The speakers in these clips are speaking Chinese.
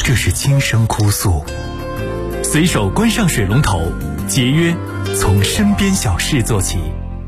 这是轻声哭诉。随手关上水龙头，节约从身边小事做起。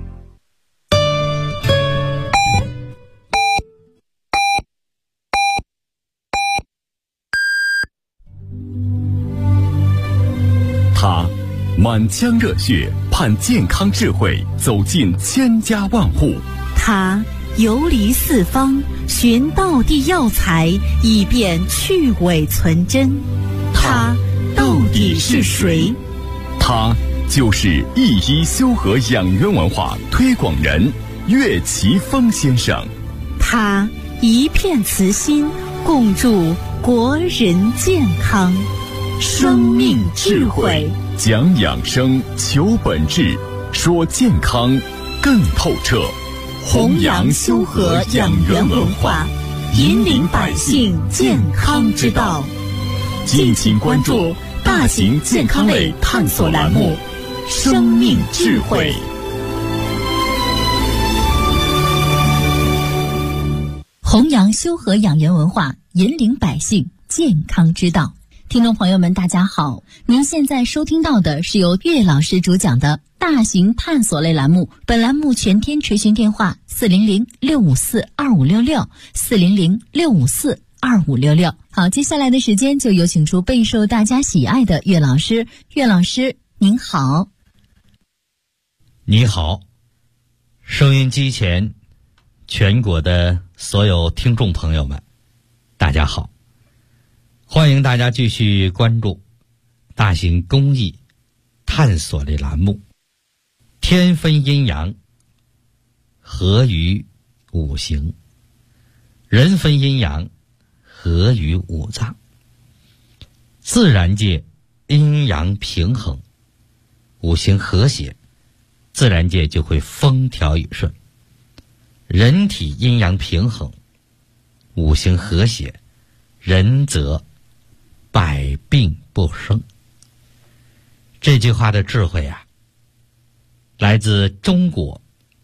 他满腔热血，盼健康智慧走进千家万户。 他游离四方，寻道地药材，以便去伪存真。他到底是谁？ 他就是一一修和养元文化推广人岳奇峰先生。 他一片慈心，共筑国人健康。生命智慧， 讲养生，求本质，说健康更透彻。 弘扬修和养元文化，引领百姓健康之道。 敬请关注大型健康类探索栏目《生命智慧》。 弘扬修和养元文化，引领百姓健康之道。听众朋友们，大家好，您现在收听到的是由岳老师主讲的大型探索类栏目。本栏目全天垂询电话400-654-2566 400-654-2566。好，接下来的时间就有请出备受大家喜爱的岳老师。岳老师您好。 你好，收音机前全国的所有听众朋友们，大家好，欢迎大家继续关注大型公益探索类栏目，天分阴阳，合于五行，人分阴阳，合于五脏。自然界阴阳平衡，五行和谐，自然界就会风调雨顺。人体阴阳平衡，五行和谐，人则百病不生。这句话的智慧啊，来自中国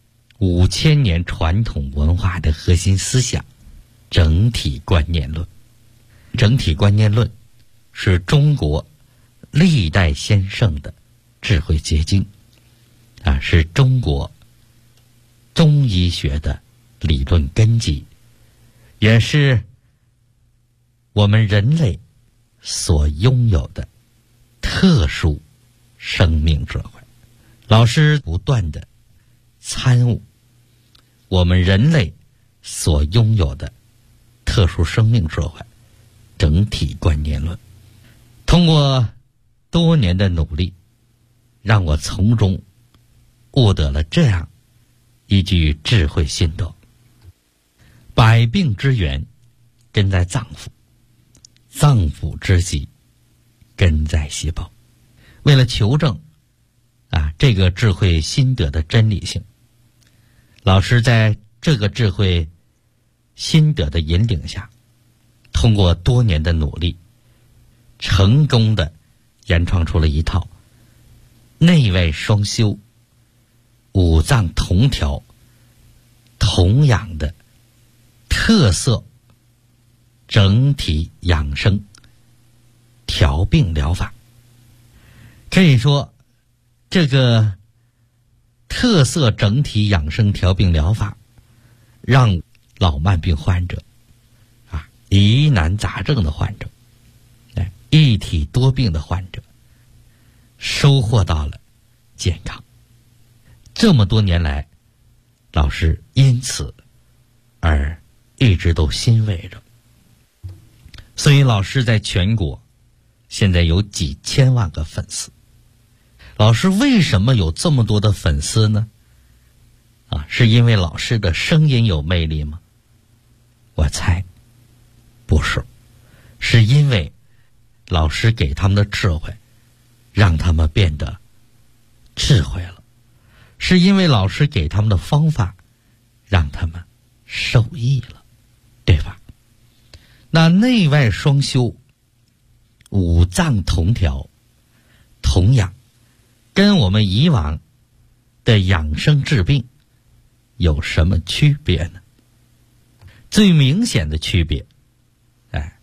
5000年传统文化的核心思想整体观念论。整体观念论是中国历代先圣的智慧结晶啊，是中国中医学的理论根基，也是我们人类所拥有的特殊生命智慧。老师不断的参悟我们人类所拥有的特殊生命智慧整体观念论，通过多年的努力，让我从中悟得了这样一句智慧心得：百病之源根在脏腑，脏腑之疾根在细胞。为了求证这个智慧心得的真理性，老师在这个智慧心得的引领下，通过多年的努力，成功的研创出了一套内外双修、五脏同调、同养的特色整体养生调病疗法。可以说，这个特色整体养生调病疗法让老慢病患者疑难杂症的患者，一体多病的患者收获到了健康。这么多年来，老师因此而一直都欣慰着。所以老师在全国现在有几千万个粉丝。老师为什么有这么多的粉丝呢？是因为老师的声音有魅力吗？我猜不是，是因为老师给他们的智慧让他们变得智慧了，是因为老师给他们的方法让他们受益了，对吧？那内外双修、五脏同调、同养，跟我们以往的养生治病有什么区别呢？最明显的区别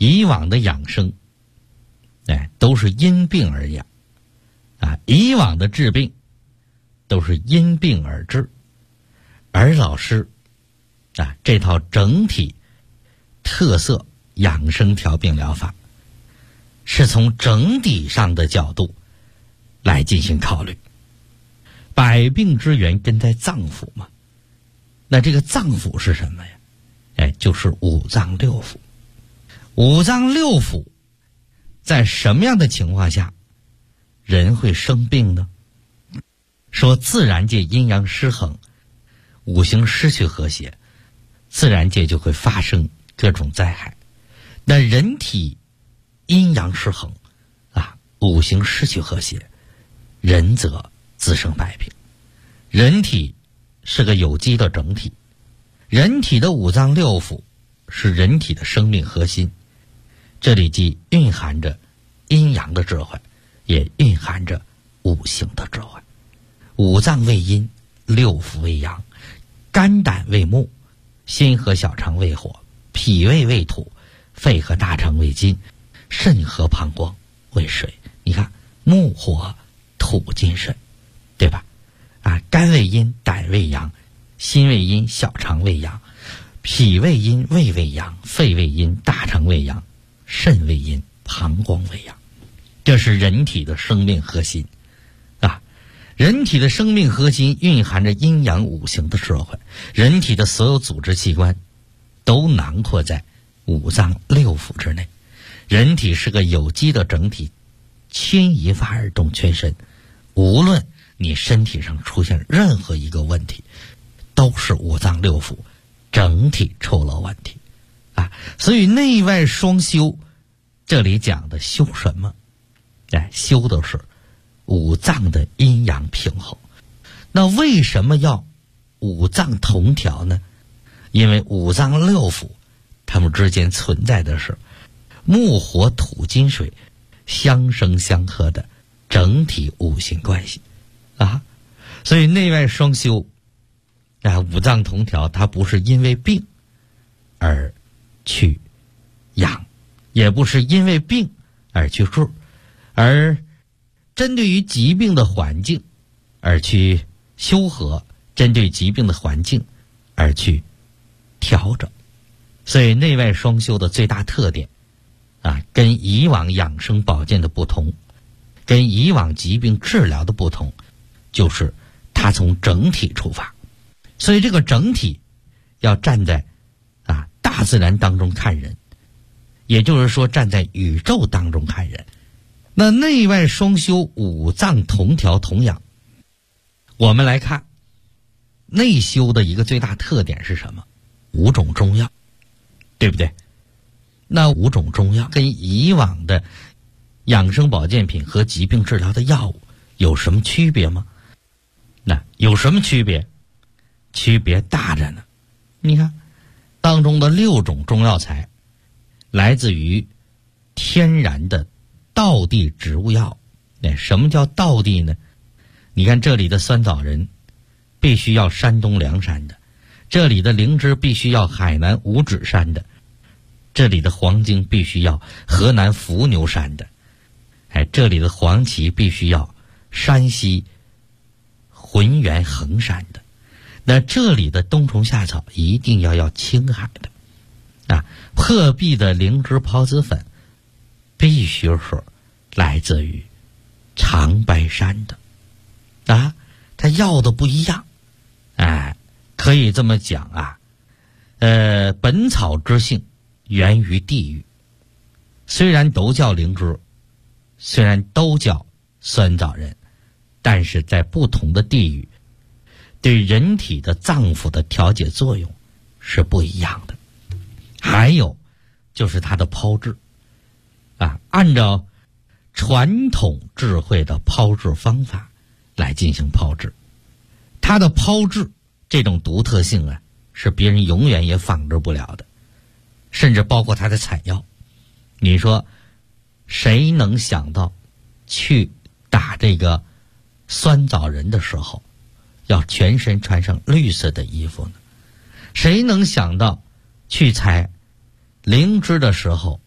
以往的养生，都是因病而养，以往的治病都是因病而治，而老师这套整体特色养生调病疗法，是从整体上的角度来进行考虑。百病之源根在脏腑嘛，那这个脏腑是什么呀？就是五脏六腑。五脏六腑在什么样的情况下人会生病呢？说自然界阴阳失衡，五行失去和谐，自然界就会发生各种灾害。那人体阴阳失衡五行失去和谐，人则滋生百病。人体是个有机的整体，人体的五脏六腑是人体的生命核心，这里既蕴含着阴阳的智慧，也蕴含着五行的智慧。五脏为阴，六腑为阳，肝胆为木，心和小肠为火，脾胃为土，肺和大肠为金，肾和膀胱为水。你看木火土金水，对吧？肝为阴，胆为阳，心为阴，小肠为阳，脾为阴，胃为阳，肺为阴，大肠为阳，肾为阴，膀胱为阳。这是人体的生命核心人体的生命核心蕴含着阴阳五行的智慧，人体的所有组织器官都囊括在五脏六腑之内。人体是个有机的整体，牵一发而动全身，无论你身体上出现任何一个问题，都是五脏六腑整体出了问题所以内外双修，这里讲的修什么？修的是五脏的阴阳平衡。那为什么要五脏同调呢？因为五脏六腑它们之间存在的是木火土金水相生相克的整体五行关系所以内外双修五脏同调，它不是因为病而去养，也不是因为病而去治，而针对于疾病的环境而去修和，针对疾病的环境而去调整。所以内外双修的最大特点跟以往养生保健的不同，跟以往疾病治疗的不同，就是它从整体出发。所以这个整体要站在大自然当中看人，也就是说站在宇宙当中看人。那内外双修，五脏同调同养，我们来看内修的一个最大特点是什么？5种中药，对不对？那5种中药跟以往的养生保健品和疾病治疗的药物有什么区别吗？那有什么区别？区别大着呢。你看当中的6种中药材来自于天然的道地植物药。什么叫道地呢？你看这里的酸枣仁必须要山东凉山的，这里的灵芝必须要海南五指山的，这里的黄精必须要河南伏牛山的，这里的黄芪必须要山西浑源衡山的，那这里的冬虫夏草一定要青海的破壁的灵芝孢子粉必须是来自于长白山的它要的不一样。可以这么讲本草之性源于地域，虽然都叫灵芝，虽然都叫酸枣仁，但是在不同的地域对人体的脏腑的调节作用是不一样的。还有就是它的炮制按照传统智慧的炮制方法来进行炮制，它的炮制这种独特性是别人永远也仿制不了的，甚至包括它的采药。你说谁能想到去打这个酸枣仁的时候要全身穿上绿色的衣服呢？谁能想到去采灵芝的时候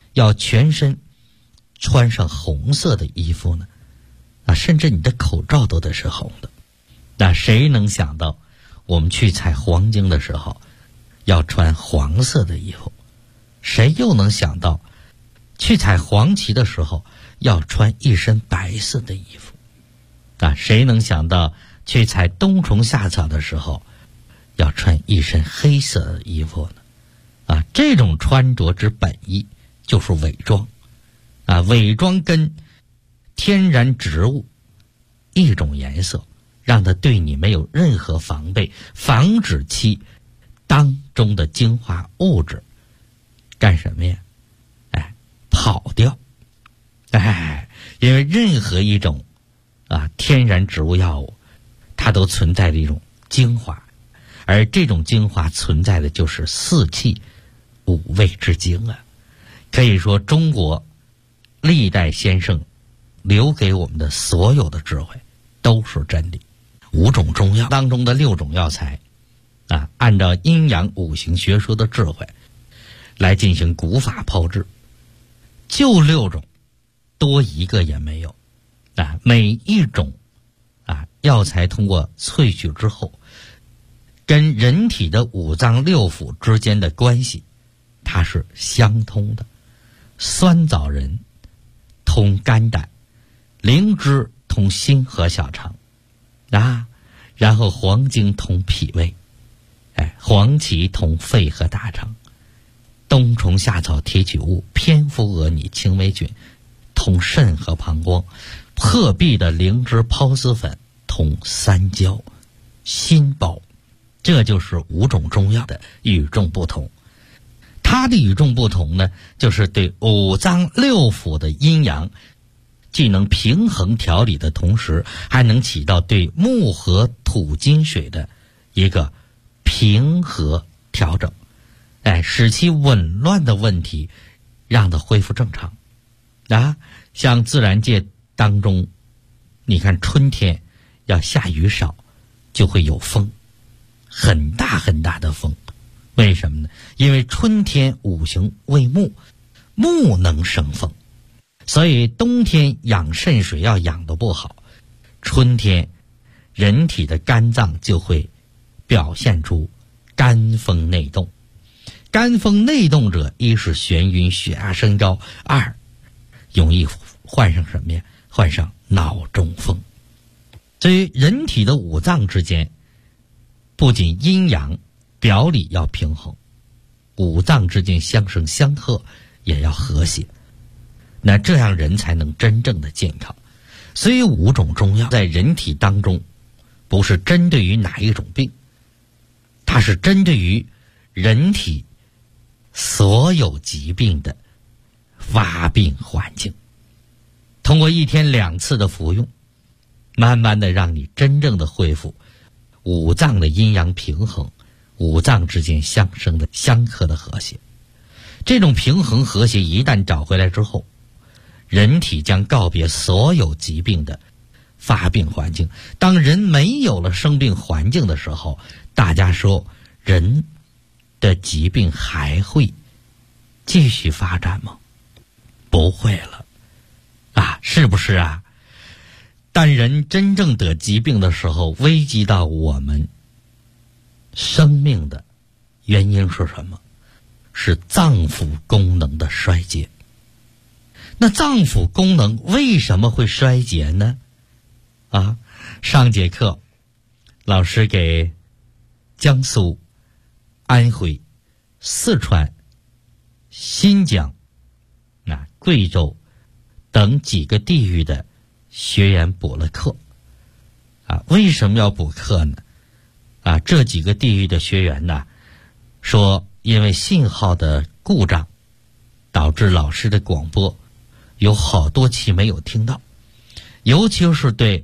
要全身穿上红色的衣服呢？甚至你的口罩都得是红的。那谁能想到我们去采黄金的时候要穿黄色的衣服？谁又能想到去采黄芪的时候要穿一身白色的衣服？谁能想到去采冬虫夏草的时候要穿一身黑色的衣服呢？这种穿着之本意就是伪装。伪装跟天然植物一种颜色，让它对你没有任何防备，防止其当中的精华物质干什么呀？跑掉。因为任何一种天然植物药物，它都存在着一种精华，而这种精华存在的就是四气五味之精啊。可以说中国历代先生留给我们的所有的智慧都是真理。5种中药当中的6种药材按照阴阳五行学说的智慧来进行古法炮制，就6种，多一个也没有。每一种药材通过萃取之后，跟人体的五脏六腑之间的关系它是相通的。酸枣仁通肝胆，灵芝通心和小肠然后黄精通脾胃，黄芪通肺和大肠，冬虫夏草提取物蝙蝠蛾拟青霉菌通肾和膀胱，破壁的灵芝孢子粉通三焦心包。这就是5种中药的与众不同。它的与众不同呢，就是对五脏六腑的阴阳既能平衡调理的同时，还能起到对木和土金水的一个平和调整，使其紊乱的问题让它恢复正常。像自然界当中，你看春天要下雨少，就会有风，很大很大的风。为什么呢？因为春天五行为木，木能生风，所以冬天养肾水要养得不好，春天人体的肝脏就会表现出肝风内动。肝风内动者，一是眩晕血压升高，二容易患上什么呀？患上脑中风。所以人体的五脏之间不仅阴阳表里要平衡，五脏之间相生相克也要和谐，那这样人才能真正的健康。所以5种中药在人体当中不是针对于哪一种病，它是针对于人体所有疾病的发病环境。通过1天2次的服用，慢慢的让你真正的恢复五脏的阴阳平衡，五脏之间相生的相克的和谐。这种平衡和谐一旦找回来之后，人体将告别所有疾病的发病环境。当人没有了生病环境的时候，大家说人的疾病还会继续发展吗？不会了是不是啊？当人真正得疾病的时候，危及到我们生命的原因是什么？是脏腑功能的衰竭。那脏腑功能为什么会衰竭呢？上节课老师给江苏、安徽、四川、新疆、贵州等几个地域的学员补了课。为什么要补课呢？这几个地域的学员呢，说因为信号的故障，导致老师的广播有好多期没有听到，尤其是对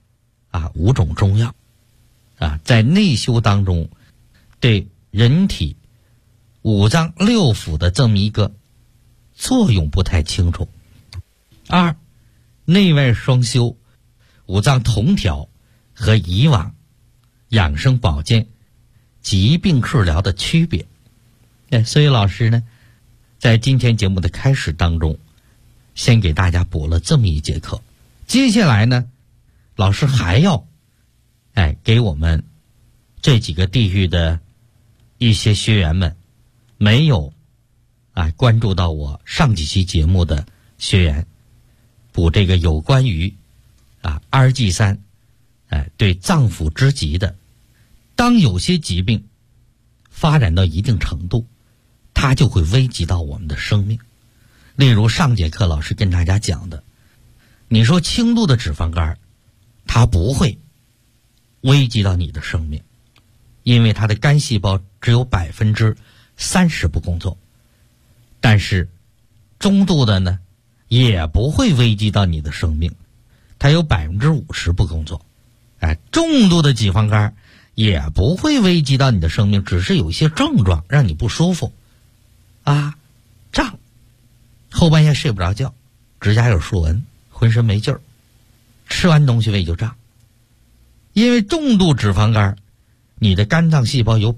5种中药在内修当中对人体五脏六腑的这么一个作用不太清楚。2内外双修，五脏同调和以往养生保健疾病治疗的区别。所以老师呢在今天节目的开始当中，先给大家补了这么一节课。接下来呢，老师还要给我们这几个地域的一些学员们，没有关注到我上几期节目的学员，补这个有关于RG3对脏腑之疾的。当有些疾病发展到一定程度，它就会危及到我们的生命。例如上节课老师跟大家讲的，你说轻度的脂肪肝，它不会危及到你的生命，因为它的肝细胞只有30%不工作。但是中度的呢，也不会危及到你的生命，它有50%不工作。重度的脂肪肝也不会危及到你的生命，只是有一些症状让你不舒服胀，后半夜睡不着觉，指甲有竖纹，浑身没劲儿，吃完东西胃就胀。因为重度脂肪肝，你的肝脏细胞有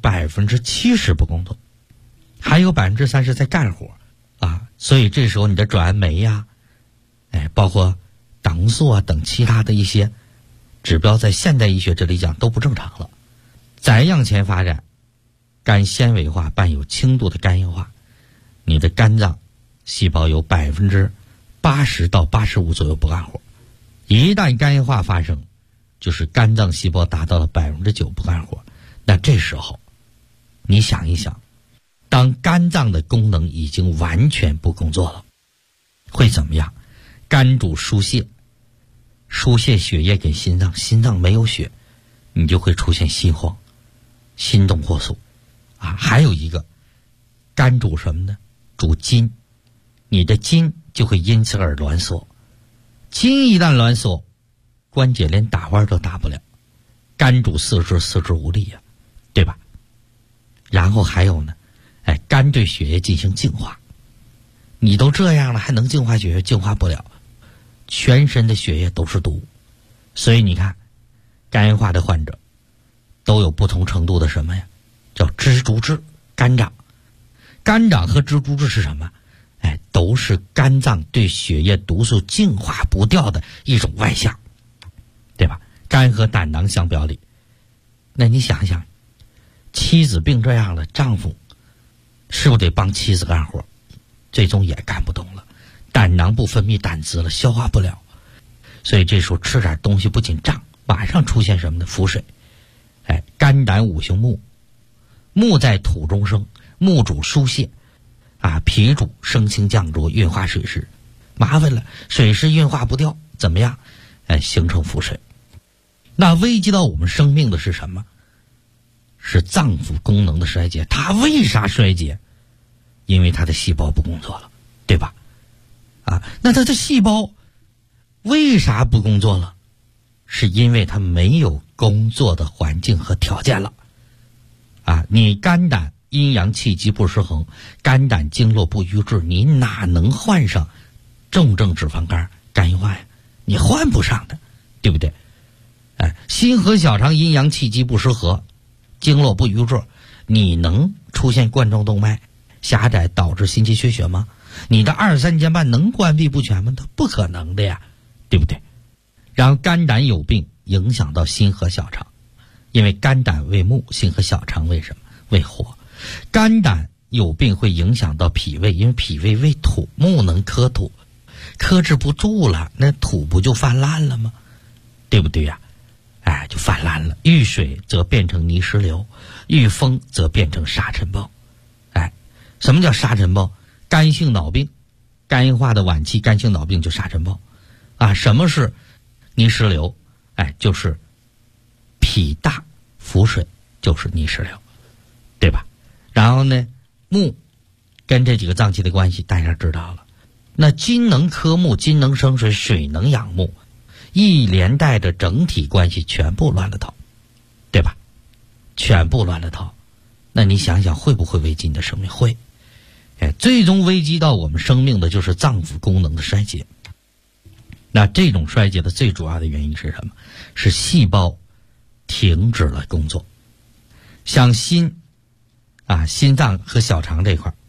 70%不工作，还有30%在干活所以这时候你的转氨酶包括党素等其他的一些指标，在现代医学这里讲都不正常了。再向前发展，肝纤维化伴有轻度的肝硬化，你的肝脏细胞有80%到85%左右不干活。一旦肝硬化发生，就是肝脏细胞达到了9%不干活。那这时候你想一想，当肝脏的功能已经完全不工作了，会怎么样？肝主输血，输血血液给心脏，心脏没有血，你就会出现心慌、心动过速还有一个，肝主什么呢？主筋，你的筋就会因此而挛缩。筋一旦挛缩，关节连打弯都打不了。肝主四肢无力对吧？然后还有呢，肝对血液进行净化。你都这样了，还能净化血液？净化不了，全身的血液都是毒。所以你看，肝硬化的患者都有不同程度的什么呀？叫蜘蛛痣、肝长。肝长和蜘蛛痣是什么？都是肝脏对血液毒素净化不掉的一种外象，对吧？肝和胆囊相表里。那你想想，妻子病这样了，丈夫是不是得帮妻子干活？最终也干不动了，胆囊不分泌胆汁了，消化不了。所以这时候吃点东西不仅胀，马上出现什么呢？腹水。肝胆五行木，木在土中生，木主疏泄脾主升清降浊，运化水湿，麻烦了，水湿运化不掉，怎么样？形成腹水。那危及到我们生命的是什么？是脏腑功能的衰竭。它为啥衰竭？因为它的细胞不工作了，对吧？那它的细胞为啥不工作了？是因为它没有工作的环境和条件了。你肝胆阴阳气机不失衡，肝胆经络不瘀滞，你哪能患上重症脂肪肝、肝硬化呀？你患不上的，对不对？心和小肠阴阳气机不失和，经络不瘀滞，你能出现冠状动脉狭窄导致心肌缺血吗？你的二三尖瓣能关闭不全吗？它不可能的呀，对不对？然后肝胆有病，影响到心和小肠，因为肝胆为木，心和小肠为什么？为火。肝胆有病会影响到脾胃，因为脾胃为土，木能克土，克制不住了，那土不就泛滥了吗？对不对呀？就泛滥了。遇水则变成泥石流，遇风则变成沙尘暴。什么叫沙尘暴？肝性脑病，肝硬化的晚期肝性脑病就沙尘暴。什么是泥石流？就是脾大腹水，就是泥石流，对吧？然后呢，木跟这几个脏器的关系大家知道了。那金能克木，金能生水，水能养木，一连带着整体关系全部乱了套，对吧？全部乱了套。那你想想会不会危及你的生命？会。最终危及到我们生命的就是脏腑功能的衰竭。那这种衰竭的最主要的原因是什么？是细胞停止了工作。像心脏和小肠这块，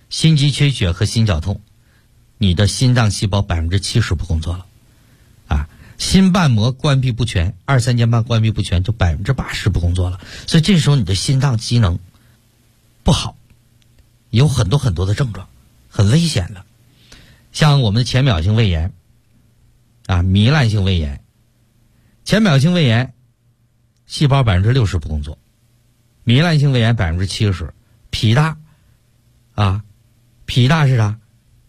心肌缺血和心绞痛，你的心脏细胞70%不工作了啊。心瓣膜关闭不全，二三尖瓣关闭不全，就80%不工作了。所以这时候你的心脏机能不好，有很多的症状，很危险的。像我们的浅表性胃炎啊，糜烂性胃炎，浅表性胃炎细胞60%不工作，糜烂性胃炎70%，脾大啊，脾大是啥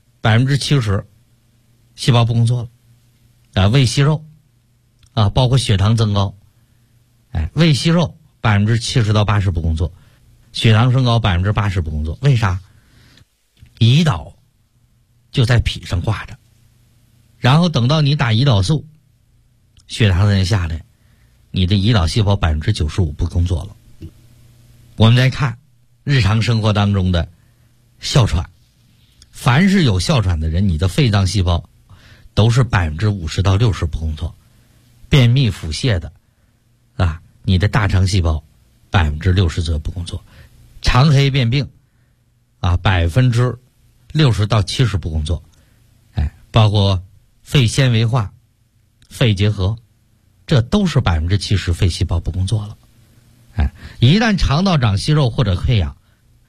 ？70%细胞不工作了啊，胃息肉啊，包括血糖增高，胃息肉70%到80%不工作，血糖升高80%不工作，为啥？胰岛就在脾上挂着，然后等到你打胰岛素，血糖再下来，你的胰岛细胞95%不工作了。我们再看日常生活当中的哮喘，凡是有哮喘的人，你的肺脏细胞都是50%到60%不工作。便秘腹泻的啊，你的大肠细胞60%左右不工作。肠黑变病啊，60%到70%不工作。包括肺纤维化、肺结核，这都是70%肺细胞不工作了。一旦肠道长息肉或者溃疡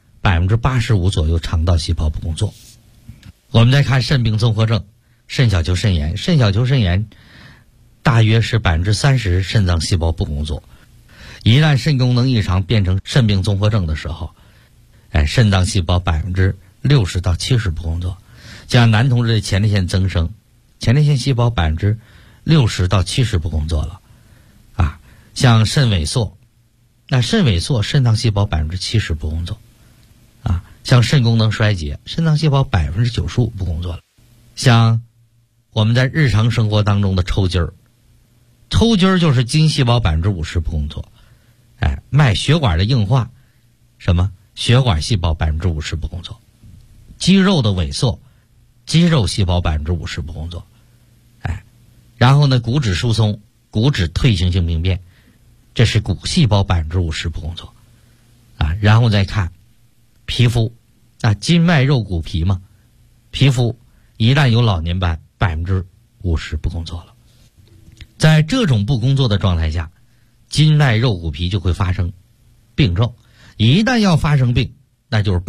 ，85%左右肠道细胞不工作。我们再看肾病综合症，肾小球肾炎，肾小球肾炎大约是30%肾脏细胞不工作。一旦肾功能异常变成肾病综合症的时候，肾脏细胞60%到70%不工作。像男同志的前列腺增生，前列腺细胞60%到70%不工作了啊。像肾萎缩，那肾萎缩肾脏细胞70%不工作啊。像肾功能衰竭，肾脏细胞95%不工作了。像我们在日常生活当中的抽筋儿，抽筋儿就是筋细胞50%不工作。脉血管的硬化，什么血管细胞50%不工作。肌肉的萎缩，肌肉细胞50%不工作。然后呢，骨质疏松、骨质退行性病变，这是骨细胞50%不工作啊。然后再看皮肤啊，筋脉肉骨皮嘛，皮肤一旦有老年斑50%不工作了。在这种不工作的状态下，筋脉肉骨皮就会发生病症。一旦要发生病，那就是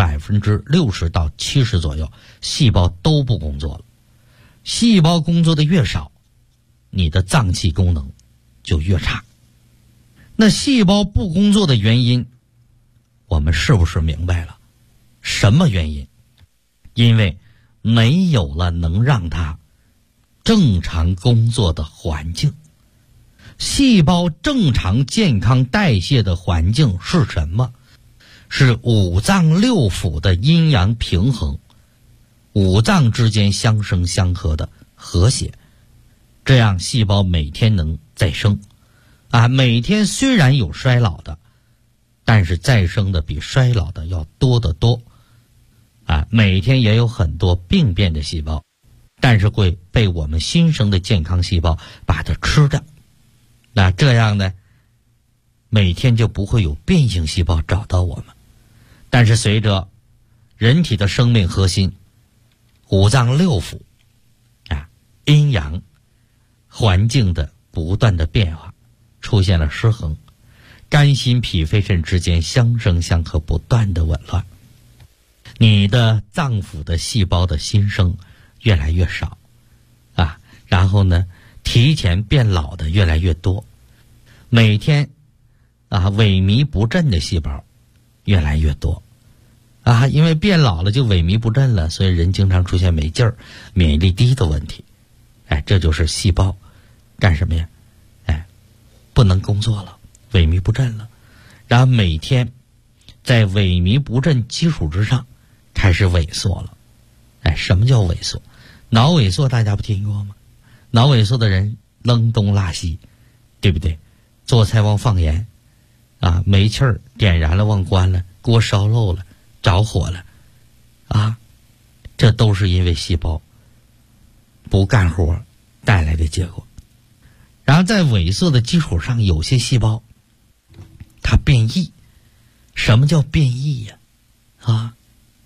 60%到70%左右细胞都不工作了。细胞工作的越少，你的脏器功能就越差。那细胞不工作的原因，我们是不是明白了？什么原因？因为没有了能让它正常工作的环境。细胞正常健康代谢的环境是什么？是五脏六腑的阴阳平衡，五脏之间相生相克的和谐，这样细胞每天能再生啊。每天虽然有衰老的，但是再生的比衰老的要多得多啊。每天也有很多病变的细胞，但是会被我们新生的健康细胞把它吃掉。那这样呢，每天就不会有变性细胞找到我们。但是随着人体的生命核心五脏六腑啊阴阳环境的不断的变化，出现了失衡，肝心脾肺肾之间相生相克，不断的紊乱，你的脏腑的细胞的新生越来越少啊，然后呢提前变老的越来越多，每天啊萎靡不振的细胞越来越多啊，因为变老了就萎靡不振了，所以人经常出现没劲儿、免疫力低的问题。这就是细胞干什么呀？不能工作了，萎靡不振了，然后每天在萎靡不振基础之上开始萎缩了。什么叫萎缩？脑萎缩大家不听过吗？脑萎缩的人扔东拉西，对不对？做菜忘放盐啊，煤气儿点燃了忘关了，锅烧漏了，着火了啊，这都是因为细胞不干活带来的结果。然后在萎缩的基础上，有些细胞它变异。什么叫变异呀？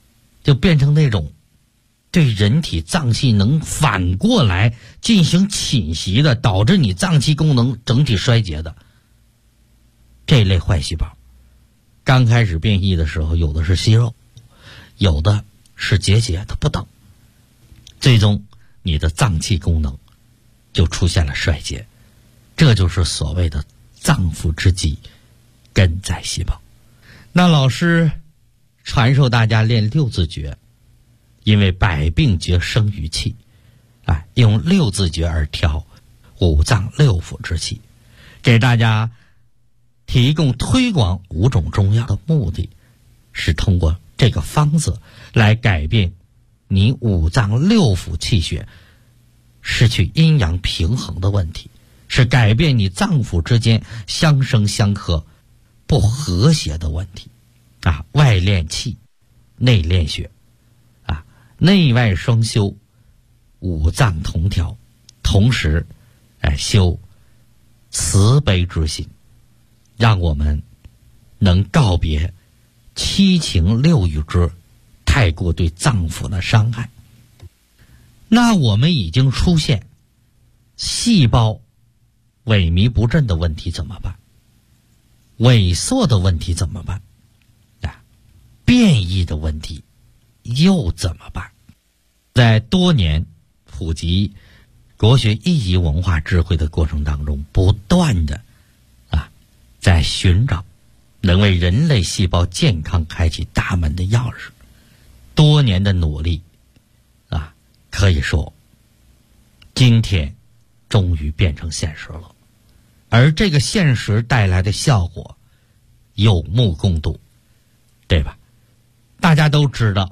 就变成那种对人体脏器能反过来进行侵袭的，导致你脏器功能整体衰竭的这类坏细胞。刚开始变异的时候，有的是息肉，有的是结节，它不等，最终你的脏器功能就出现了衰竭，这就是所谓的脏腑之疾，根在细胞。那老师传授大家练六字诀，因为百病皆生于气，用六字诀而调五脏六腑之气，给大家提供推广5种中药的目的，是通过这个方子来改变你五脏六腑气血失去阴阳平衡的问题，是改变你脏腑之间相生相克不和谐的问题。外练气，内练血，内外双修，五脏同调，同时修慈悲之心，让我们能告别七情六欲之太过对脏腑的伤害。那我们已经出现细胞萎靡不振的问题怎么办？萎缩的问题怎么办？变异的问题又怎么办？在多年普及国学意义文化智慧的过程当中，不断的在寻找能为人类细胞健康开启大门的钥匙。多年的努力可以说今天终于变成现实了，而这个现实带来的效果有目共睹，对吧？大家都知道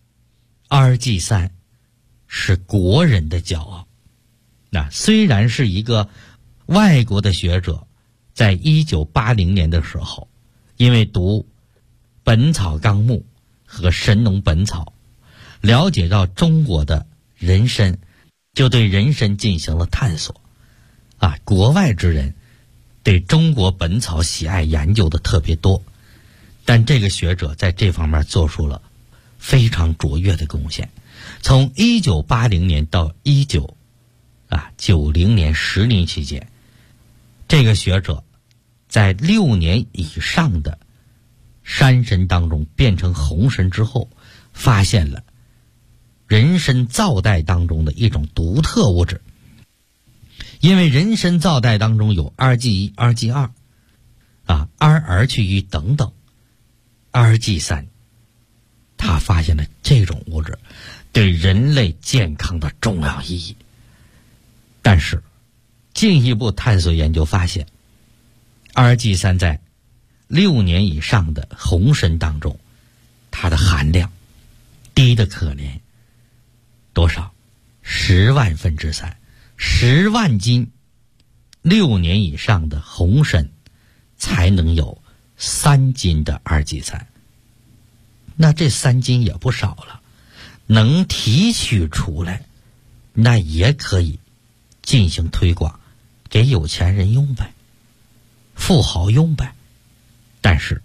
RG3是国人的骄傲。虽然是一个外国的学者在1980年的时候，因为读《本草纲目》和《神农本草》，了解到中国的人参，就对人参进行了探索。国外之人对中国本草喜爱研究的特别多，但这个学者在这方面做出了非常卓越的贡献。从1980年到1990年10年期间，这个学者在6年以上的山参当中变成红参之后，发现了人参皂带当中的一种独特物质。因为人参皂带当中有 RG1、RG2、RR 去瘀等等，RG3，他发现了这种物质对人类健康的重要意义。但是进一步探索研究发现， RG3 在6年以上的红参当中，它的含量低得可怜，多少？10万分之3。10万斤6年以上的红参才能有3斤的RG3，那这3斤也不少了，能提取出来，那也可以进行推广，给有钱人用呗，富豪用呗。但是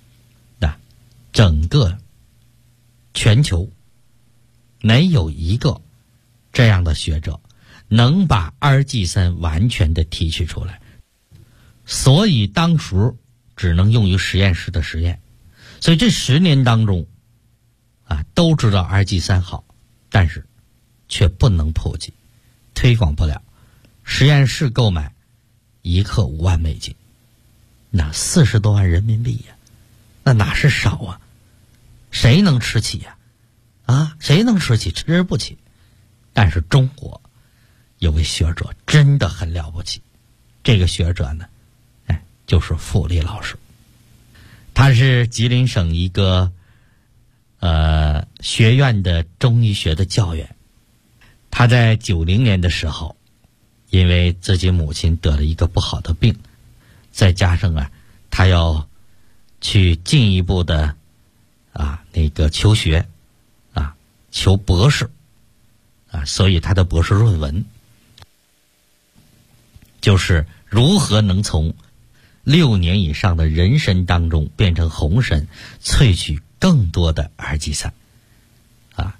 整个全球没有一个这样的学者能把 RG3 完全的提取出来，所以当时只能用于实验室的实验。所以这10年当中都知道 RG3 好，但是却不能普及，推广不了。实验室购买1克5万美金，那40多万人民币呀，那哪是少啊？谁能吃起呀？谁能吃起？吃不起。但是中国有位学者真的很了不起，这个学者呢，就是傅立老师。他是吉林省一个学院的中医学的教员。他在90年的时候，因为自己母亲得了一个不好的病，再加上他要去进一步的求学求博士所以他的博士论文就是如何能从6年以上的人参当中变成红参，萃取更多的 RG3。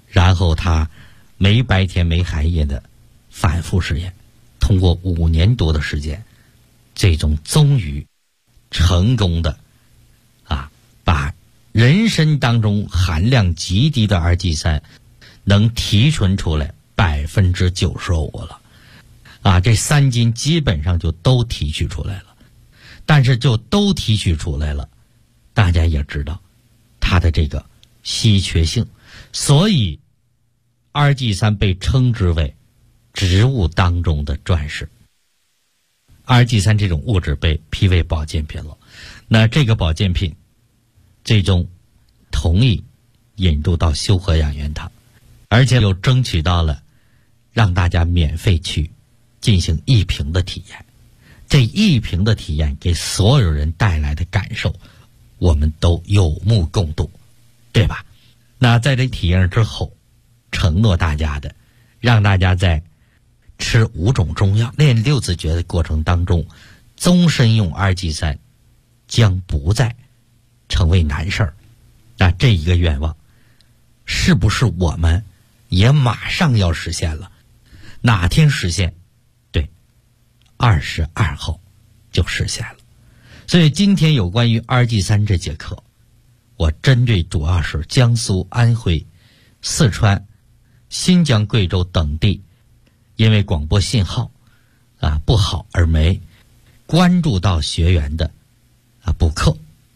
然后他没白天没黑夜的反复实验，通过5年多的时间，最终终于成功的把人参当中含量极低的二剂三能提纯出来95%了。这3斤基本上就都提取出来了。但是就都提取出来了，大家也知道它的这个稀缺性，所以二剂三被称之为植物当中的钻石。二剂三这种物质被批为保健品了，那这个保健品最终同意引入到修和养元堂，而且又争取到了让大家免费去进行1瓶的体验。这1瓶的体验给所有人带来的感受，我们都有目共睹，对吧？那在这体验之后，承诺大家的，让大家在吃5种中药、练6字诀的过程当中，终身用二剂三将不再成为难事儿。那这一个愿望，是不是我们也马上要实现了？哪天实现？对，22号就实现了。所以今天有关于二剂三这节课，我针对主要是江苏、安徽、四川、新疆、贵州等地，因为广播信号不好而没关注到学员的补课，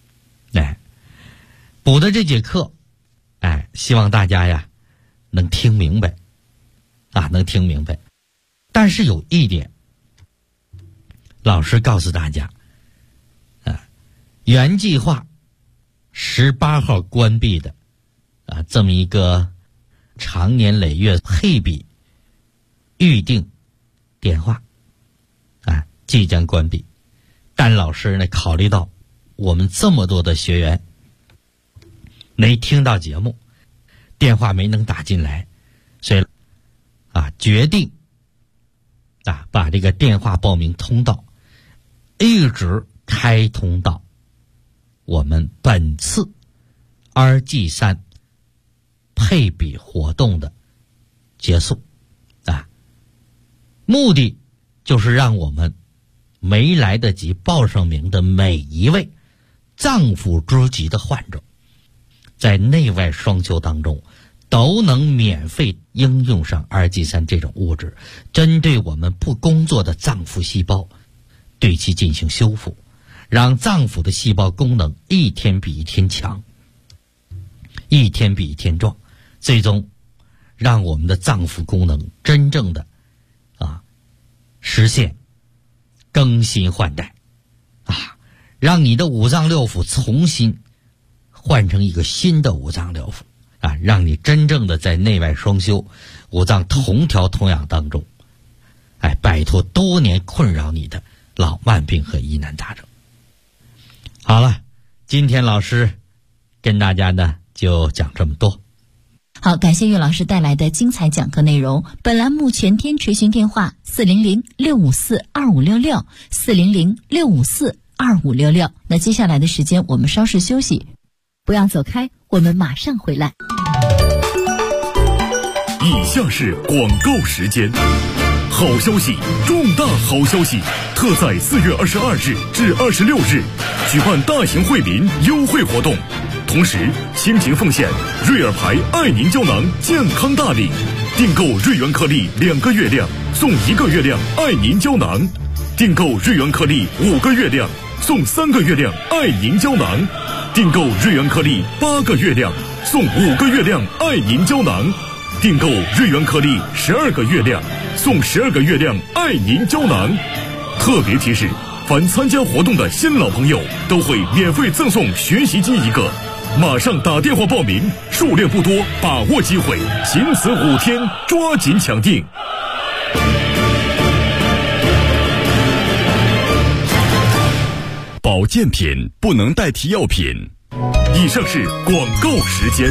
补的这节课，希望大家呀能听明白，能听明白。但是有一点，老师告诉大家，原计划18号关闭的这么一个长年累月配比预定电话即将关闭。但老师呢，考虑到我们这么多的学员没听到节目，电话没能打进来，所以决定把这个电话报名通道一直开通到我们本次二剂三配比活动的结束目的就是让我们没来得及报上名的每一位脏腑之疾的患者，在内外双修当中都能免费应用上二剂三这种物质，针对我们不工作的脏腑细胞对其进行修复，让脏腑的细胞功能一天比一天强，一天比一天壮，最终让我们的脏腑功能真正的实现更新换代让你的五脏六腑重新换成一个新的五脏六腑让你真正的在内外双修、五脏同调同养当中摆脱多年困扰你的老慢病和疑难杂症。好了，今天老师跟大家呢就讲这么多。 好，感谢岳老师带来的精彩讲课内容。本栏目全天垂询电话400-654-2566 400-654-2566。那接下来的时间我们稍事休息，不要走开，我们马上回来。 以下是广告时间。好消息，重大好消息！特在4月22日至26日举办大型惠民优惠活动，同时倾情奉献瑞尔牌爱宁胶囊健康大礼，订购瑞元颗粒2个月量送1个月量爱宁胶囊，订购瑞元颗粒5个月量送3个月量爱宁胶囊，订购瑞元颗粒8个月量送5个月量爱宁胶囊，订购瑞元颗粒12个月量送12个月亮爱宁胶囊。特别提示，凡参加活动的新老朋友都会免费赠送学习机1个，马上打电话报名，数量不多，把握机会，仅此5天，抓紧抢订。保健品不能代替药品。以上是广告时间。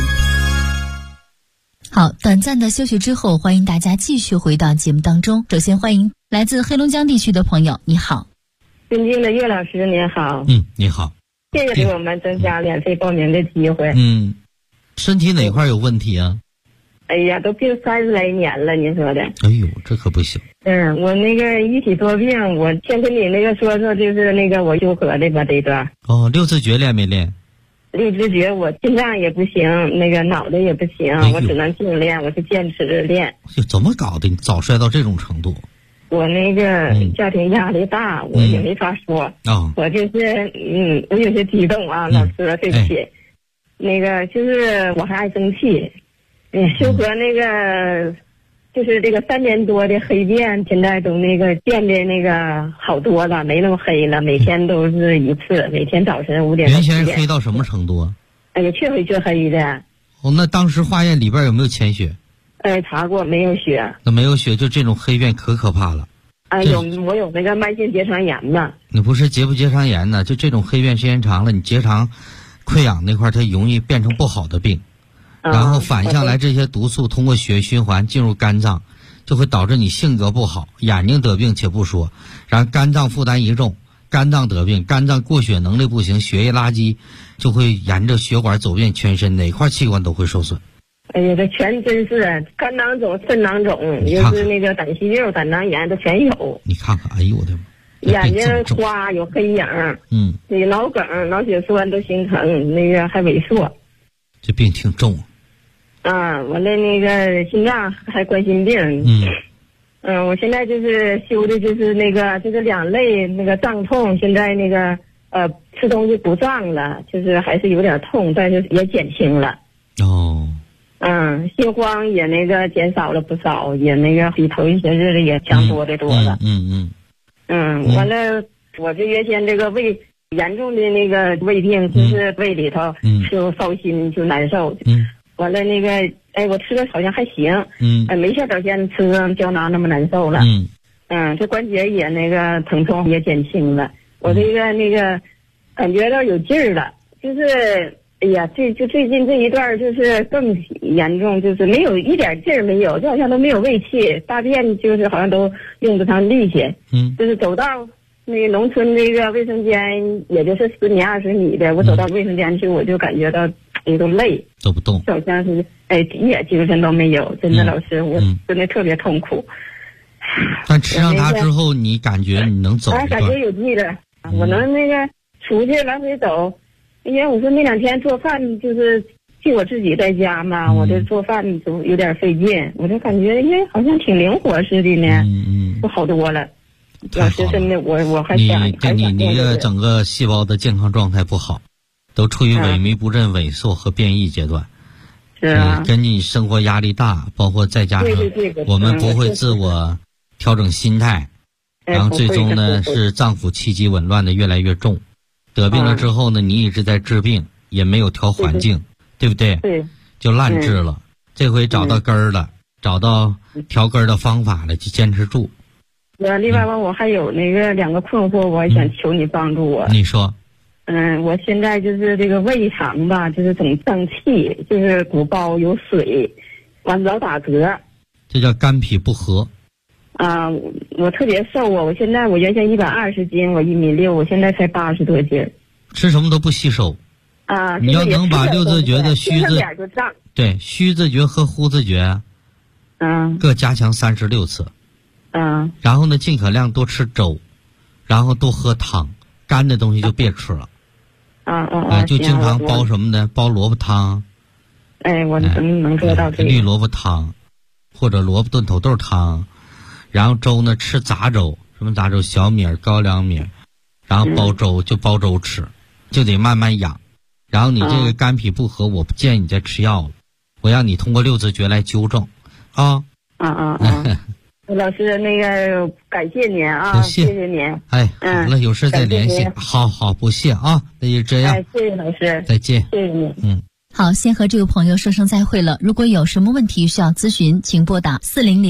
好，短暂的休息之后，欢迎大家继续回到节目当中。首先欢迎来自黑龙江地区的朋友，你好。 尊敬的岳老师您好。 你好。 谢谢给我们增加免费报名的机会。 身体哪块有问题啊？ 哎呀，都病30来年了，你说的。 哎呦，这可不行。 我那个一体多病，我先跟你那个说说，就是那个我修和的吧这一段。 哦，六字诀练没练？ 六字诀我心脏也不行，那个脑袋也不行，我只能静练，我是坚持着练。 怎么搞的？你早衰到这种程度？ 我那个家庭压力大，我也没法说。我就是我有些激动啊，老师对不起。那个就是我还爱生气。修和那个就是这个3年多的黑便，现在都那个变得那个好多了，没那么黑了，每天都是一次，每天早晨5点。 原先是黑到什么程度啊？ 哎呀，黢黑的。 那当时化验里边有没有潜血？ 查过，没有血。 那没有血，就这种黑便可怕了。 我有那个慢性结肠炎呢。 你不是结不结肠炎呢？就这种黑便时间长了，你结肠溃疡那块它容易变成不好的病，然后反向来这些毒素通过血液循环进入肝脏，就会导致你性格不好，眼睛得病且不说，然后肝脏负担一重，肝脏得病，肝脏过血能力不行，血液垃圾就会沿着血管走遍全身，哪块器官都会受损。 哎呀，这全真是肝囊肿、肾囊肿，又是那个胆息肉、胆囊炎都全有。 你看看，哎呦我的妈！ 眼睛花有黑影，那个脑梗、脑血栓都形成，那个还萎缩。 这病挺重。 完了那个心脏还冠心病。我现在就是修的就是那个就是2类那个胀痛，现在那个吃东西不胀了，就是还是有点痛，但是也减轻了。心慌也那个减少了不少，也那个比头一些日子也强多的多了。完了，我这原先这个胃严重的那个胃病，就是胃里头就烧心就难受。完了那个我吃的好像还行。没像早先吃胶囊那么难受了。这关节也那个疼痛也减轻了。我这个那个感觉到有劲儿了，就是哎呀，最近这一段就是更严重，就是没有一点劲儿没有，就好像都没有胃气，大便就是好像都用不上力气。就是走到那个农村那个卫生间，也就是10米20米的，我走到卫生间去，我就感觉到都累， 走不动， 好像是一点精神都没有。真的，老师，我真的特别痛苦。 但吃上它之后，你感觉你能走一段？ 感觉有劲了，我能那个出去来回走。因为我说那2天做饭就是就我自己在家嘛，我这做饭就有点费劲，我就感觉好像挺灵活似的呢。就好多了。老师，真的我还想你的整个细胞的健康状态不好，都处于萎靡不振、萎缩和变异阶段。 是啊。 跟你生活压力大，包括再加上我们不会自我调整心态，然后最终呢是脏腑气机紊乱的越来越重。得病了之后呢，你一直在治病，也没有调环境，对不对？ 对， 就烂治了。这回找到根儿了，找到调根儿的方法了，就坚持住。 另外我还有那个2个困惑，我想求你帮助我。 你说。 我现在就是这个胃肠吧，就是总胀气，就是鼓包有水，完老打嗝。 这叫肝脾不和。 我特别瘦啊！我原先120斤，我1.6米，我现在才80多斤。 吃什么都不吸收。你要能把6字诀的虚字，对，虚字诀和呼字诀，各加强36次。然后呢，尽可量多吃粥，然后多喝汤，干的东西就别吃了。就经常煲什么呢？煲萝卜汤。 我能做到这个。 绿萝卜汤，或者萝卜炖土豆汤。然后粥呢，吃杂粥，什么杂粥？小米、高粱米，然后煲粥就煲粥吃，就得慢慢养。然后你这个肝脾不和，我不建议你再吃药了，我让你通过6字诀来纠正。 老师，那个感谢您啊，谢谢您。 好了，有事再联系。好，不谢啊，那就这样。 谢谢老师， 再见。 谢谢您。 好，先和这位朋友说声再会了。如果有什么问题需要咨询，请拨打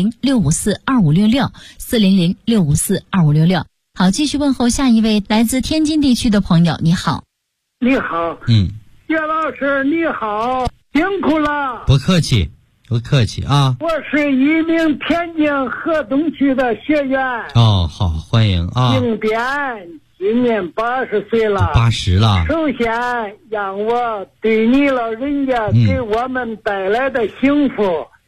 400-654-2566，400-654-2566。好，继续问候下一位来自天津地区的朋友。你好。 你好。叶老师你好，辛苦了。 不客气啊。 我是一名天津河东区的学员。 好，欢迎啊。 应编今年80岁了。 80了。 首先让我对你老人家给我们带来的幸福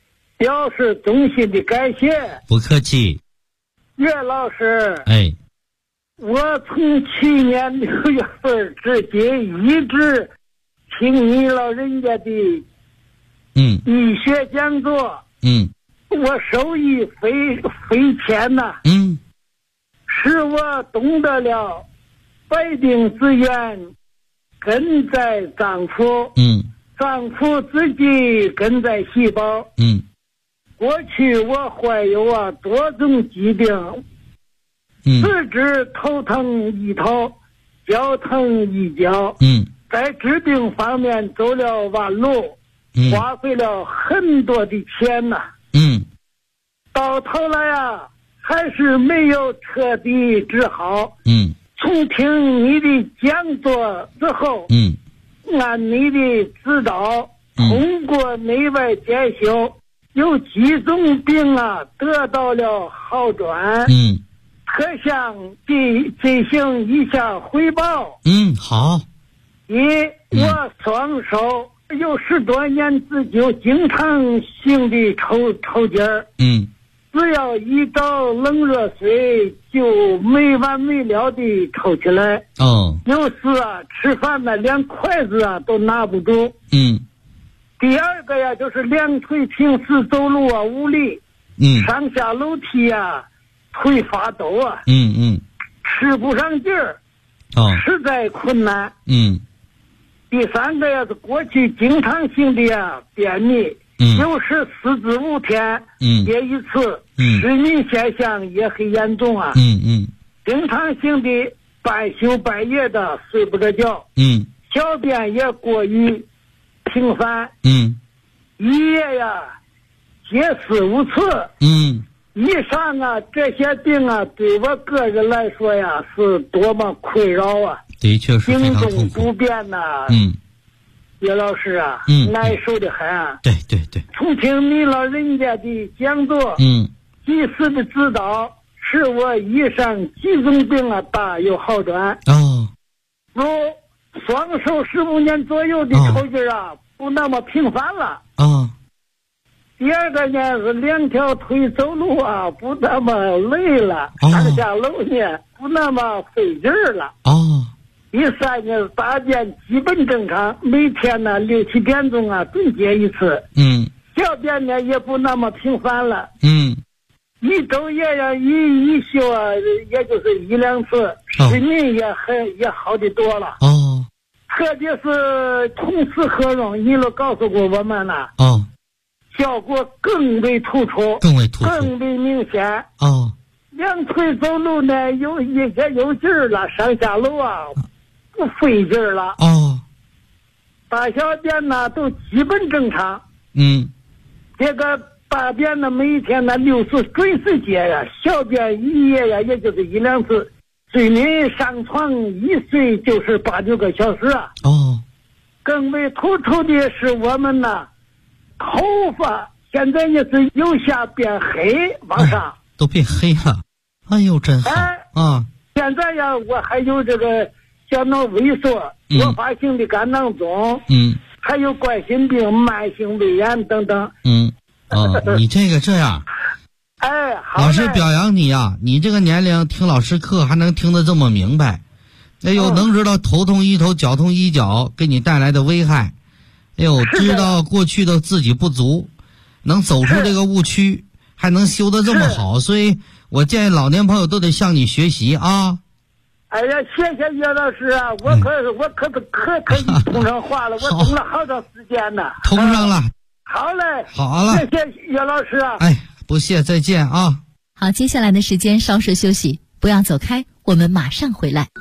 表示衷心的感谢。 不客气。 岳老师，我从去年6月份至今一直听你老人家的医学讲座，我受益匪浅呐，使我懂得了百病之源根在脏腑，脏腑之疾根在细胞。过去我患有多种疾病，四肢头疼一头，脚疼一脚，在治病方面走了弯路，花费了很多的钱呐，到头来还是没有彻底治好。从听你的讲座之后，按你的指导，通过内外兼修，有几种病得到了好转。特向进行一下汇报。 好。 一，我双手有10多年自救，经常性的抽筋儿。只要一找冷热水，就没完没了的抽起来。有时吃饭连筷子都拿不住。第二个就是两腿平时走路无力，上下楼梯腿发抖吃不上劲儿，实在困难。第三个是过去经常性的便秘，有时4至5天也一次，失眠现象也很严重经常性的半宿半夜的睡不着觉，小便也过于频繁，一夜解释无次。以上这些病对我个人来说是多么困扰的确是非常痛苦， 行动不便岳老师难受的很。 对， 从听你老人家的讲座，及时的指导，使我以上几种病大有好转。如双手15年左右的抽筋不那么频繁了。第二个呢是两条腿走路不那么累了，上下楼呢不那么费劲儿了。第三呢，大便基本正常，每天6、7点钟准解一次。小便呢也不那么频繁了。一周也一宿也就是1、2次，失眠也好的多了。特别是同时合用，你都告诉过我们了。效果更为突出，更为明显。两腿走路呢有一些有劲儿了，上下楼不费劲儿了。大小便都基本正常。这个大便每天6次准时解小便一夜也就是1、2次，睡眠上床一睡就是8、9个小时更为突出的是我们头发现在也是由下变黑，往上都变黑了。哎呦，真好现在我还有这个小脑萎缩、多发性的肝囊肿，还有冠心病、慢性胃炎等等。 你这样好， 老师表扬你你这个年龄听老师课还能听得这么明白，能知道头痛医头，脚痛医脚给你带来的危害，知道过去的自己不足，能走出这个误区，还能修得这么好，所以我建议老年朋友都得向你学习谢谢岳老师我可以通上话了，我通了好长时间呢。 通上了。 好嘞， 好了， 谢谢岳老师不谢，再见好，接下来的时间稍事休息，不要走开，我们马上回来。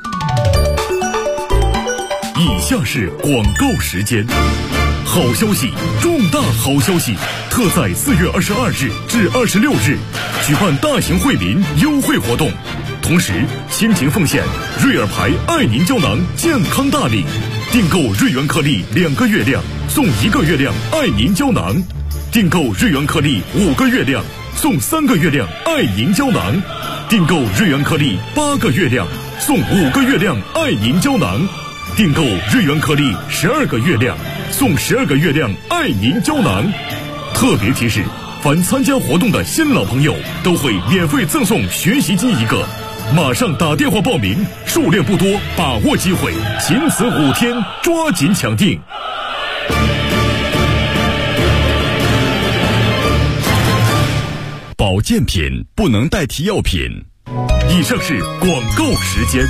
以下是广告时间。好消息，重大好消息！特在4月22日至26日举办大型惠民优惠活动，同时倾情奉献瑞尔牌爱您胶囊健康大礼，订购瑞元颗粒2个月量送1个月量爱您胶囊，订购瑞元颗粒5个月量送3个月量爱您胶囊，订购瑞元颗粒8个月量送5个月量爱您胶囊，订购瑞元颗粒12个月量送12个月亮爱您胶囊。特别提示， 凡参加活动的新老朋友都会免费赠送学习机1个。马上打电话报名，数量不多，把握机会，仅此5天，抓紧抢定。保健品不能代替药品。以上是广告时间。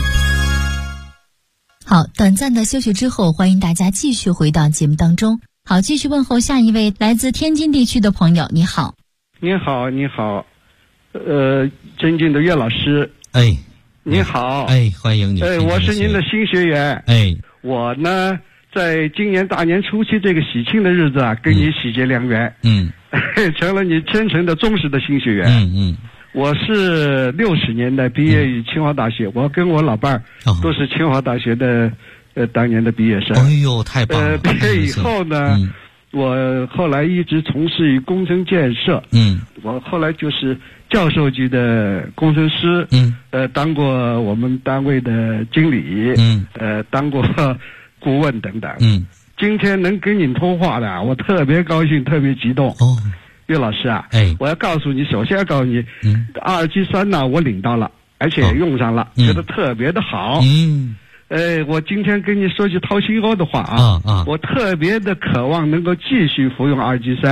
好，短暂的休息之后，欢迎大家继续回到节目当中。好，继续问候下一位来自天津地区的朋友。你好。 你好，你好，尊敬的岳老师。 哎， 你好。 哎，欢迎你。 哎，我是您的新学员。 哎， 我呢，在今年大年初七这个喜庆的日子啊，跟你喜结良缘。成了你虔诚的忠实的新学员。我是60年代毕业于清华大学，我跟我老伴儿都是清华大学的当年的毕业生。 哎呦，太棒了！ 毕业以后呢，我后来一直从事于工程建设。我后来就是教授级的工程师。当过我们单位的经理。当过顾问等等。今天能跟你通话的，我特别高兴，特别激动。岳老师啊，我要告诉你，首先要告诉你，2G3呢，我领到了，而且也用上了，觉得特别的好。我今天跟你说句掏心窝的话啊，我特别的渴望能够继续服用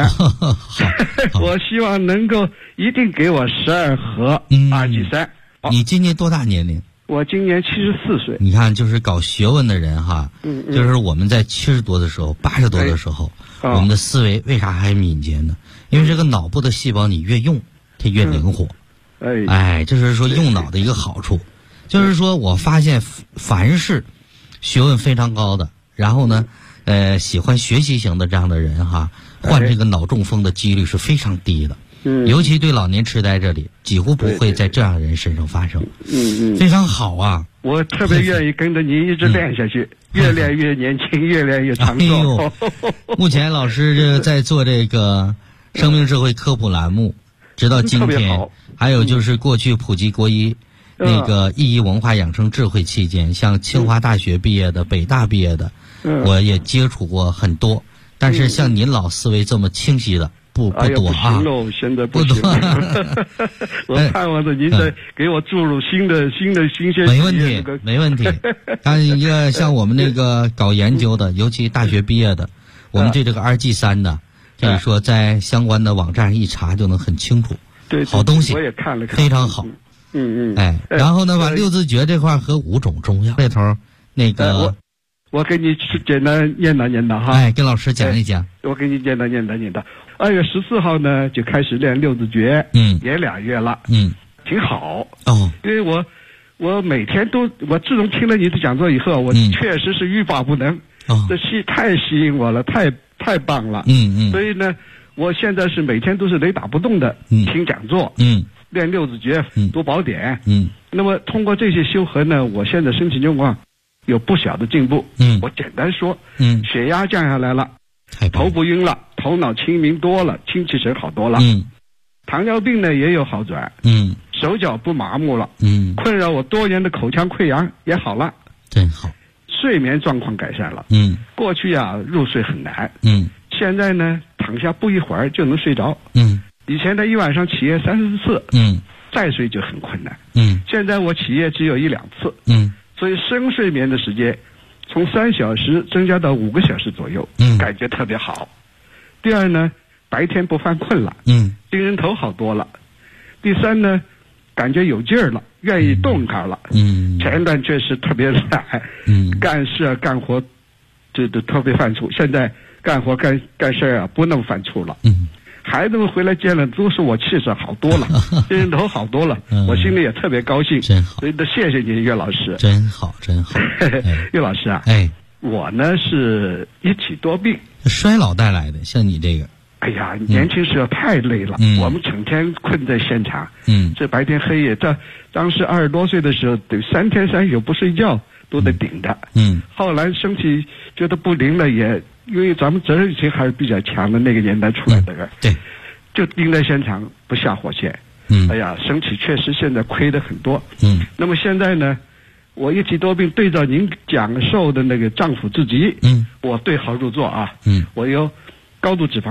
2G3。我希望能够一定给我12盒2G3。 你今年多大年龄？ 我今年74岁。 你看，就是搞学问的人哈，就是我们在70多的时候、80多的时候，我们的思维为啥还敏捷呢？因为这个脑部的细胞你越用，它越灵活。这是说用脑的一个好处。就是说我发现，凡是学问非常高的，然后呢，喜欢学习型的这样的人哈，患这个脑中风的几率是非常低的。尤其对老年痴呆这里，几乎不会在这样的人身上发生。非常好啊！ 我特别愿意跟着您一直练下去，越练越年轻，越练越长寿。 目前老师在做这个生命智慧科普栏目，直到今天。还有就是过去普及国医那个意义文化养生智慧期间，像清华大学毕业的、北大毕业的，我也接触过很多。但是像您老思维这么清晰的。不多啊！ 不行喽，现在不行。我盼望着您再给我注入新鲜。 没问题，没问题。但一个像我们那个搞研究的，尤其大学毕业的，我们对这个2G3的，可以说在相关的网站一查就能很清楚。 对， 好东西， 我也看了， 非常好。然后呢，把六字诀这块和5种中药这头那个。 我给你简单念叨哈。 跟老师讲一讲。 我给你简单念叨。2月14号呢就开始练六字诀，也2月了，挺好。因为我每天我自从听了你的讲座以后，我确实是欲罢不能。这太吸引我了，太棒了。所以呢，我现在是每天都是雷打不动的听讲座，练六字诀，读宝典。那么通过这些修和呢，我现在身体状况有不小的进步。我简单说，血压降下来了，头不晕了，头脑清明多了，精气神好多了。糖尿病呢也有好转。手脚不麻木了。困扰我多年的口腔溃疡也好了。 真好。 睡眠状况改善了。过去入睡很难。现在呢躺下不一会儿就能睡着。以前的一晚上起夜30次。再睡就很困难。现在我起夜只有1-2次。所以深睡眠的时间从3小时增加到5个小时左右，感觉特别好。第二呢，白天不犯困了，精神头好多了。第三呢，感觉有劲儿了，愿意动弹了。前一段确实特别懒，干事干活就特别犯怵，现在干活干事不那么犯怵了。孩子们回来见了，都说我气色好多了，精神头好多了，我心里也特别高兴。 真好， 所以谢谢您，岳老师。 真好，真好。 岳老师啊，我呢是一体多病， 衰老带来的，像你这个。 哎呀，年轻时候太累了，我们整天困在现场，这白天黑夜。当时20多岁的时候，得3天3宿不睡觉都得顶着。后来身体觉得不灵了，也因为咱们责任心还是比较强的，那个年代出来的人， 对， 就盯在现场不下火线。哎呀，身体确实现在亏得很多。那么现在呢，我一体多病对照您讲授的那个脏腑至极，我对号入座啊。我有高度脂肪肝，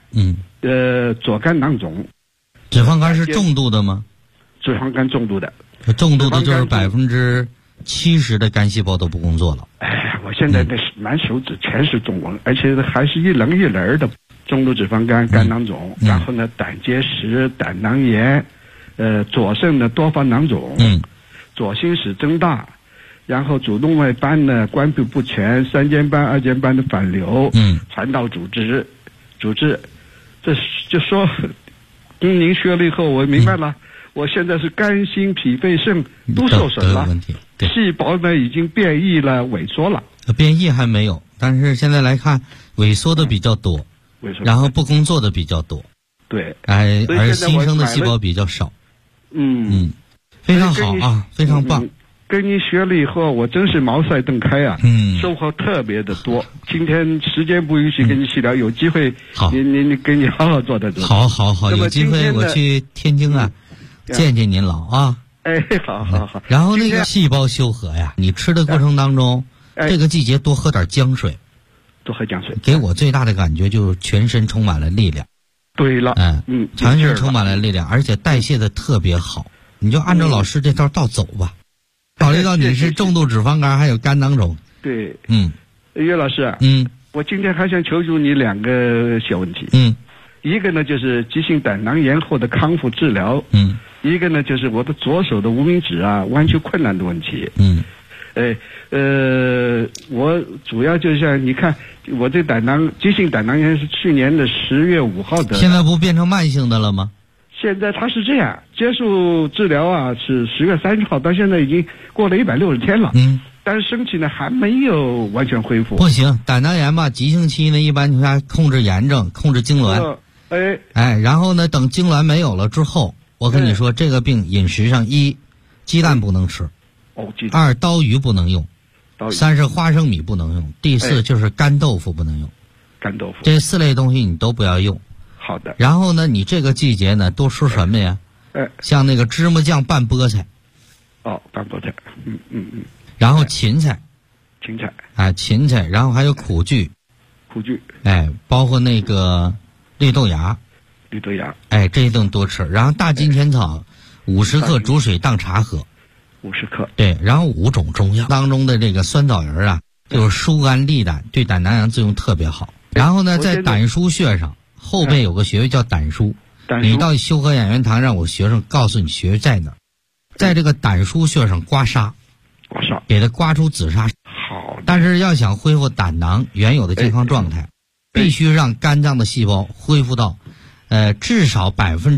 左肝囊肿。 脂肪肝是重度的吗？ 脂肪肝重度的。 重度的就是70%的肝细胞都不工作了。 哎，我现在的满手指全是肿纹，而且还是一棱一棱的。重度脂肪肝、肝囊肿，然后呢，胆结石、胆囊炎，左肾的多发囊肿，左心室增大，然后主动脉斑呢关闭不全，三尖斑、二尖斑的反流，传导组织，这就说，跟您说了以后，我明白了，我现在是肝、心、脾、肺、肾都受损了，细胞呢已经变异了、萎缩了。 变异还没有，但是现在来看，萎缩的比较多。然后不工作的比较多， 对， 而新生的细胞比较少。非常好啊，非常棒。 跟您学了以后，我真是茅塞顿开啊，收获特别的多。今天时间不允许跟你细聊，有机会您跟你好好坐在这。 好，有机会我去天津啊，见见您老啊。 哎，好。 然后那个细胞修和呀，你吃的过程当中，这个季节多喝点姜水。 多喝姜水， 给我最大的感觉就是全身充满了力量。 对了， 全身充满了力量，而且代谢的特别好。你就按照老师这道走吧。考虑到你是重度脂肪肝，还有肝囊肿。 对，岳老师，我今天还想求助你2个小问题。一个呢就是急性胆囊炎后的康复治疗。一个呢就是我的左手的无名指啊弯曲困难的问题。我主要就像你看，我这急性胆囊炎是去年的10月5号的。 现在不变成慢性的了吗？ 现在它是这样，结束治疗啊是10月30号，到现在已经过了160天了。但是身体呢还没有完全恢复。 不行，胆囊炎吧，急性期呢一般情况下控制炎症，控制痉挛。然后呢，等痉挛没有了之后，我跟你说，这个病饮食上1，鸡蛋不能吃。2，刀鱼不能用；3是花生米不能用；第4就是干豆腐不能用。 干豆腐这4类东西你都不要用。 好的。 然后呢，你这个季节呢多吃什么呀？像那个芝麻酱拌菠菜。 拌菠菜。 然后芹菜。 芹菜。 然后还有苦苣。包括那个绿豆芽。这一顿多吃。然后大金钱草50克煮水当茶喝。 50克。 对，然后5种中药当中的这个酸枣仁啊，就是疏肝利胆，对胆囊炎作用特别好。然后呢，在胆腧穴上后背有个穴位叫胆腧，你到修和养元堂让我学生告诉你穴位在哪，在这个胆腧穴上刮痧，给它刮出紫砂。 好。 但是要想恢复胆囊原有的健康状态，必须让肝脏的细胞恢复到，至少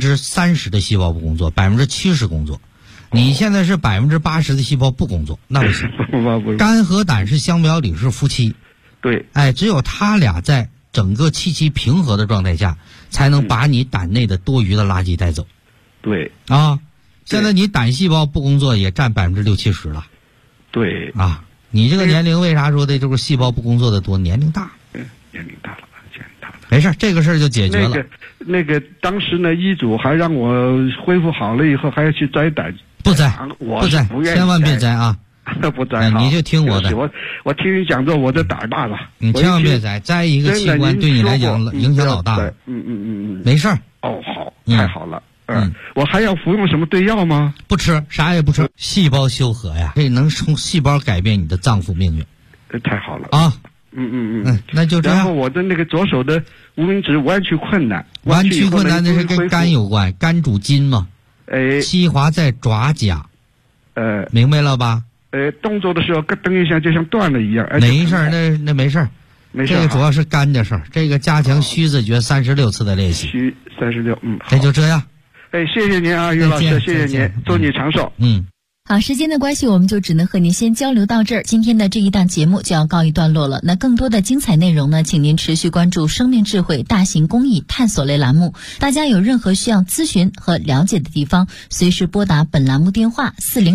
30%的细胞不工作，70%工作。你现在是80%的细胞不工作，那不行。肝和胆是相表里是夫妻。 对。 只有他俩在整个气机平和的状态下，才能把你胆内的多余的垃圾带走。 对。 现在你胆细胞不工作也占60-70%了。 对。 你这个年龄为啥说的就是细胞不工作的多？年龄大。 年龄大了。 没事，这个事儿就解决了。 那个当时呢，医嘱还让我恢复好了以后还要去摘胆。 不摘，千万别摘啊！ 不摘， 你就听我的。 我听你讲座，我这胆儿大了。 你千万别摘一个器官对你来讲影响老大。没事儿。 好，太好了。我还要服用什么对药吗？ 不吃，啥也不吃。细胞修和呀，这能从细胞改变你的脏腑命运。 太好了啊！那就这样。 然后我的那个左手的无名指弯曲困难那是跟肝有关，肝主筋嘛。西华在爪甲。明白了吧？ 动作的时候咯噔一下就像断了一样。 没事儿，那没事儿。这个主要是肝的事儿。这个加强虚字诀36次的练习。 虚36， 那就这样。 谢谢您啊，于老师，谢谢您，祝你长寿。 好，时间的关系，我们就只能和您先交流到这儿。今天的这一档节目就要告一段落了。那更多的精彩内容呢，请您持续关注生命智慧大型公益探索类栏目。大家有任何需要咨询和了解的地方，随时拨打本栏目电话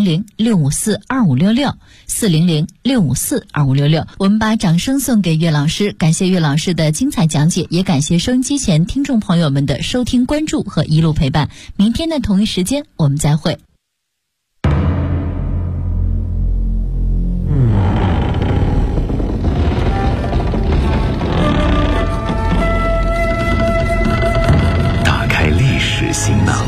400-654-2566，400-654-2566。我们把掌声送给岳老师，感谢岳老师的精彩讲解，也感谢收音机前听众朋友们的收听关注和一路陪伴。明天的同一时间我们再会。 行囊，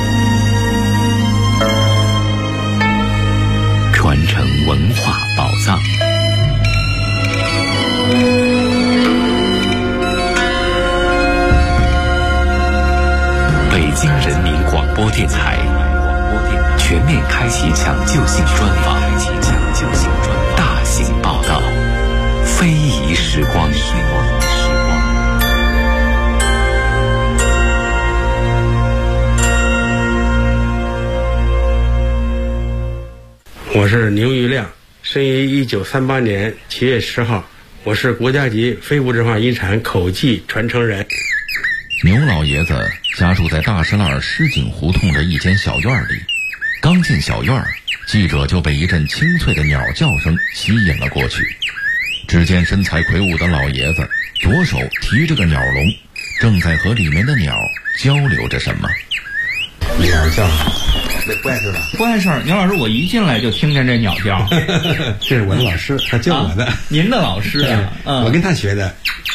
传承文化宝藏。北京人民广播电台全面开启抢救性专访，大型报道，非遗时光。 我是牛玉亮，生于1938年7月10号，我是国家级非物质文化遗产口技传承人。 牛老爷子家住在大石栏石井胡同的一间小院里，刚进小院，记者就被一阵清脆的鸟叫声吸引了过去。只见身材魁梧的老爷子左手提着个鸟笼，正在和里面的鸟交流着什么。 鸟叫，不碍事吧？ 不碍事。牛老师，我一进来就听见这鸟叫。 这是我的老师，他教我的。 您的老师啊？ 我跟他学的。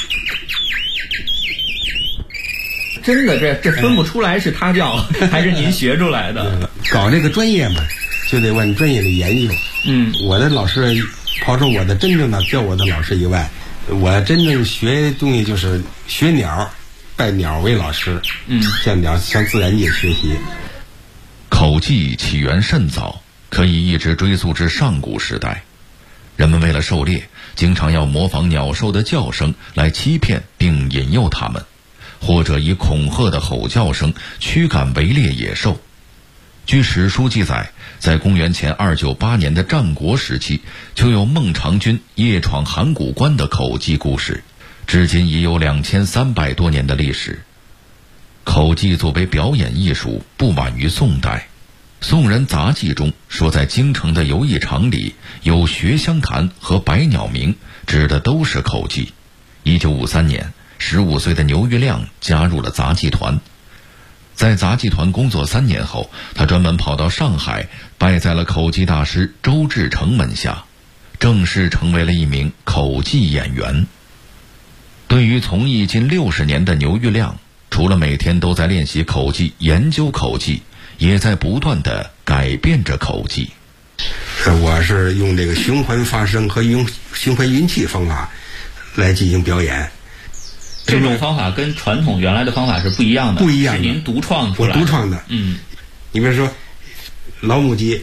真的，这分不出来是他教还是您学出来的。 搞这个专业嘛，就得往专业的研究。我的老师，刨出我的真正的教我的老师以外，我真正学东西就是学鸟，拜鸟为老师。向鸟向自然界学习。 口技起源甚早，可以一直追溯至上古时代。人们为了狩猎，经常要模仿鸟兽的叫声来欺骗并引诱它们，或者以恐吓的吼叫声驱赶围猎野兽。据史书记载，在公元前298年的战国时期，就有孟尝君夜闯函谷关的口技故事，至今已有2300多年的历史。口技作为表演艺术，不晚于宋代。宋人杂记中说，在京城的游艺场里有学香坛和百鸟鸣，指的都是口技。1953年，15岁的牛玉亮加入了杂技团。在杂技团工作3年后，他专门跑到上海，拜在了口技大师周志成门下，正式成为了一名口技演员。对于从艺近60年的牛玉亮，除了每天都在练习口技、研究口技，也在不断地改变着口技。 我是用这个循环发声和用循环运气方法来进行表演。 这种方法跟传统原来的方法是不一样的， 不一样的， 是您独创出来的。 我独创的。你比如说老母鸡，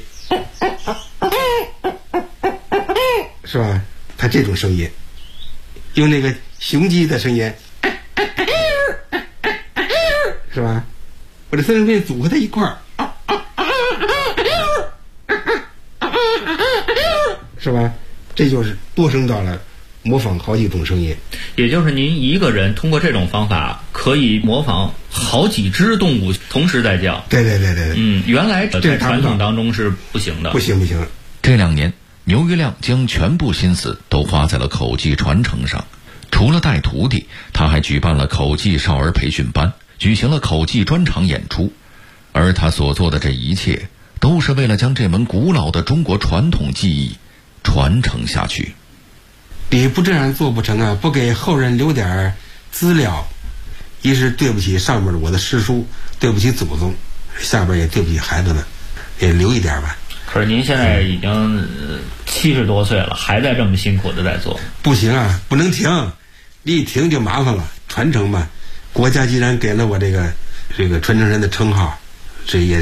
是吧？它这种声音，用那个雄鸡的声音，是吧？我这三声片组合在一块儿，是吧？这就是多声道了，模仿好几种声音。 也就是您一个人通过这种方法可以模仿好几只动物同时在叫。 对。 原来在传统当中是不行的。不行。 这2年，牛玉亮将全部心思都花在了口技传承上。除了带徒弟，他还举办了口技少儿培训班，举行了口技专场演出。而他所做的这一切，都是为了将这门古老的中国传统技艺传承下去。 你不这样做不成啊！不给后人留点资料，一是对不起上面我的师叔，对不起祖宗，下边也对不起孩子们，也留一点吧。 可是您现在已经70多岁了，还在这么辛苦的在做。 不行啊，不能停，你一停就麻烦了。传承嘛，国家既然给了我这个传承人的称号，这也